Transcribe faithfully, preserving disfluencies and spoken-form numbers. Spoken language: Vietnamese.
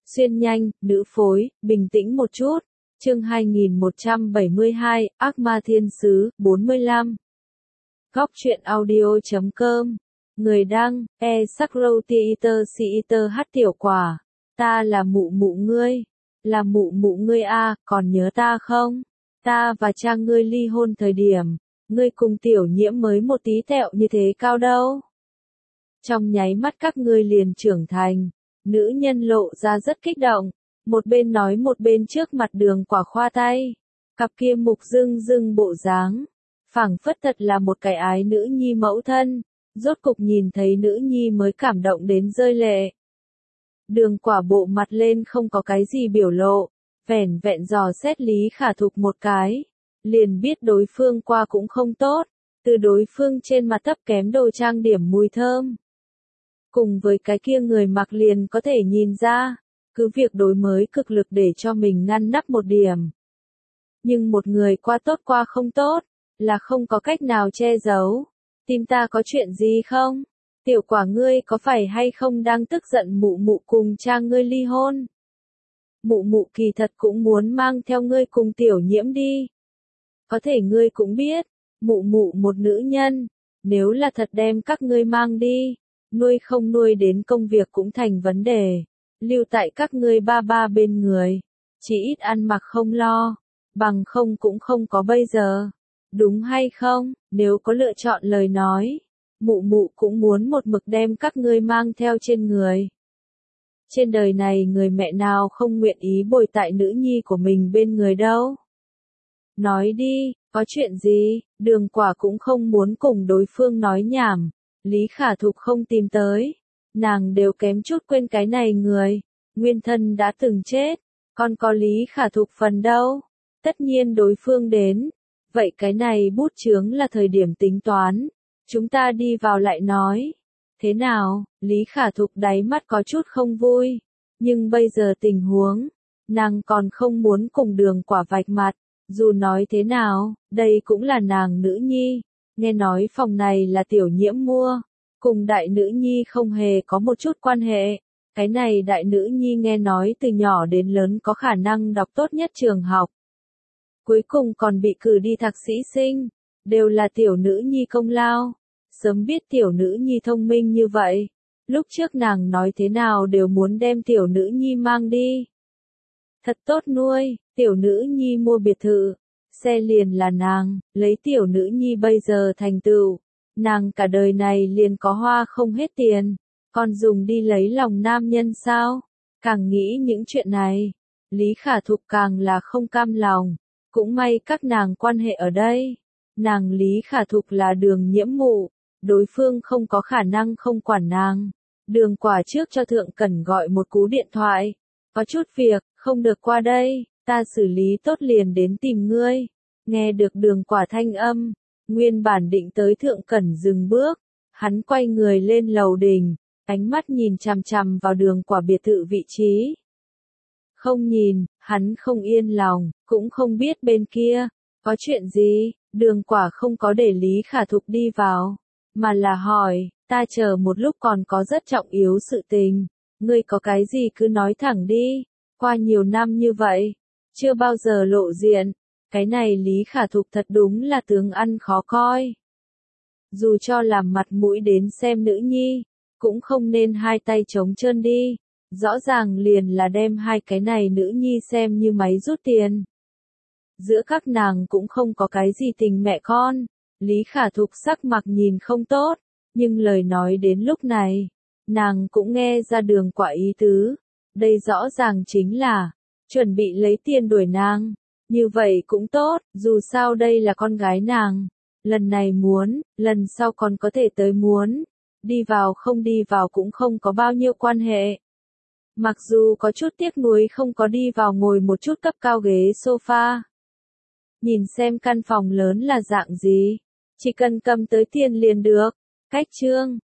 Xuyên nhanh, nữ phối, bình tĩnh một chút. Chương hai nghìn một trăm bảy mươi hai, Ác ma thiên sứ, bốn mươi lăm. Góc truyện audio chấm com. Người đăng, e Sakro Theater Theater hát tiểu quả. Ta là mụ mụ ngươi. Là mụ mụ ngươi a, còn nhớ ta không? Ta và cha ngươi ly hôn thời điểm. Ngươi cùng tiểu nhiễm mới một tí tẹo như thế cao đâu. Trong nháy mắt các ngươi liền trưởng thành. Nữ nhân lộ ra rất kích động. Một bên nói một bên trước mặt Đường Quả khoa tay. Cặp kia mục dưng dưng bộ dáng. Phảng phất thật là một cái ái nữ nhi mẫu thân. Rốt cục nhìn thấy nữ nhi mới cảm động đến rơi lệ. Đường Quả bộ mặt lên không có cái gì biểu lộ. Vẻn vẹn dò xét Lý Khả Thục một cái. Liền biết đối phương qua cũng không tốt. Từ đối phương trên mặt thấp kém đồ trang điểm mùi thơm. Cùng với cái kia người mặc liền có thể nhìn ra. Cứ việc đối mới cực lực để cho mình ngăn nắp một điểm. Nhưng một người qua tốt qua không tốt, là không có cách nào che giấu. Tim ta có chuyện gì không? Tiểu quả ngươi có phải hay không đang tức giận mụ mụ cùng cha ngươi ly hôn? Mụ mụ kỳ thật cũng muốn mang theo ngươi cùng tiểu nhiễm đi. Có thể ngươi cũng biết, mụ mụ một nữ nhân, nếu là thật đem các ngươi mang đi, nuôi không nuôi đến công việc cũng thành vấn đề. Lưu tại các ngươi ba ba bên người, chỉ ít ăn mặc không lo, bằng không cũng không có bây giờ. Đúng hay không? Nếu có lựa chọn lời nói, mụ mụ cũng muốn một mực đem các ngươi mang theo trên người. Trên đời này người mẹ nào không nguyện ý bồi tại nữ nhi của mình bên người đâu. Nói đi, có chuyện gì? Đường Quả cũng không muốn cùng đối phương nói nhảm. Lý Khả Thục không tìm tới. Nàng đều kém chút quên cái này người. Nguyên thân đã từng chết. Còn có Lý Khả Thục phần đâu? Tất nhiên đối phương đến. Vậy cái này bút chướng là thời điểm tính toán. Chúng ta đi vào lại nói. Thế nào? Lý Khả Thục đáy mắt có chút không vui. Nhưng bây giờ tình huống. Nàng còn không muốn cùng Đường Quả vạch mặt. Dù nói thế nào, đây cũng là nàng nữ nhi. Nghe nói phòng này là tiểu nhiễm mua. Cùng đại nữ nhi không hề có một chút quan hệ. Cái này đại nữ nhi nghe nói từ nhỏ đến lớn có khả năng đọc tốt nhất trường học. Cuối cùng còn bị cử đi thạc sĩ sinh. Đều là tiểu nữ nhi công lao. Sớm biết tiểu nữ nhi thông minh như vậy. Lúc trước nàng nói thế nào đều muốn đem tiểu nữ nhi mang đi. Thật tốt nuôi, tiểu nữ nhi mua biệt thự. Xe liền là nàng, lấy tiểu nữ nhi bây giờ thành tựu. Nàng cả đời này liền có hoa không hết tiền. Còn dùng đi lấy lòng nam nhân sao? Càng nghĩ những chuyện này. Lý Khả Thục càng là không cam lòng. Cũng may các nàng quan hệ ở đây. Nàng Lý Khả Thục là Đường nhiễm mụ. Đối phương không có khả năng không quản nàng. Đường Quả trước cho Thượng Cẩn gọi một cú điện thoại. Có chút việc, không được qua đây. Ta xử lý tốt liền đến tìm ngươi. Nghe được Đường Quả thanh âm. Nguyên bản định tới Thượng Cẩn dừng bước. Hắn quay người lên lầu đình. Ánh mắt nhìn chằm chằm vào Đường Quả biệt thự vị trí. Không nhìn, hắn không yên lòng, cũng không biết bên kia. Có chuyện gì? Đường Quả không có để Lý Khả Thục đi vào. Mà là hỏi, ta chờ một lúc còn có rất trọng yếu sự tình. Ngươi có cái gì cứ nói thẳng đi. Qua nhiều năm như vậy. Chưa bao giờ lộ diện. Cái này Lý Khả Thục thật đúng là tướng ăn khó coi. Dù cho làm mặt mũi đến xem nữ nhi, cũng không nên hai tay trống trơn đi. Rõ ràng liền là đem hai cái này nữ nhi xem như máy rút tiền. Giữa các nàng cũng không có cái gì tình mẹ con. Lý Khả Thục sắc mặt nhìn không tốt, nhưng lời nói đến lúc này, nàng cũng nghe ra Đường Quả ý tứ. Đây rõ ràng chính là, chuẩn bị lấy tiền đuổi nàng. Như vậy cũng tốt, dù sao đây là con gái nàng. Lần này muốn, lần sau còn có thể tới muốn. Đi vào không đi vào cũng không có bao nhiêu quan hệ. Mặc dù có chút tiếc nuối không có đi vào ngồi một chút cấp cao ghế sofa. Nhìn xem căn phòng lớn là dạng gì. Chỉ cần cầm tới tiền liền được. Cách chương.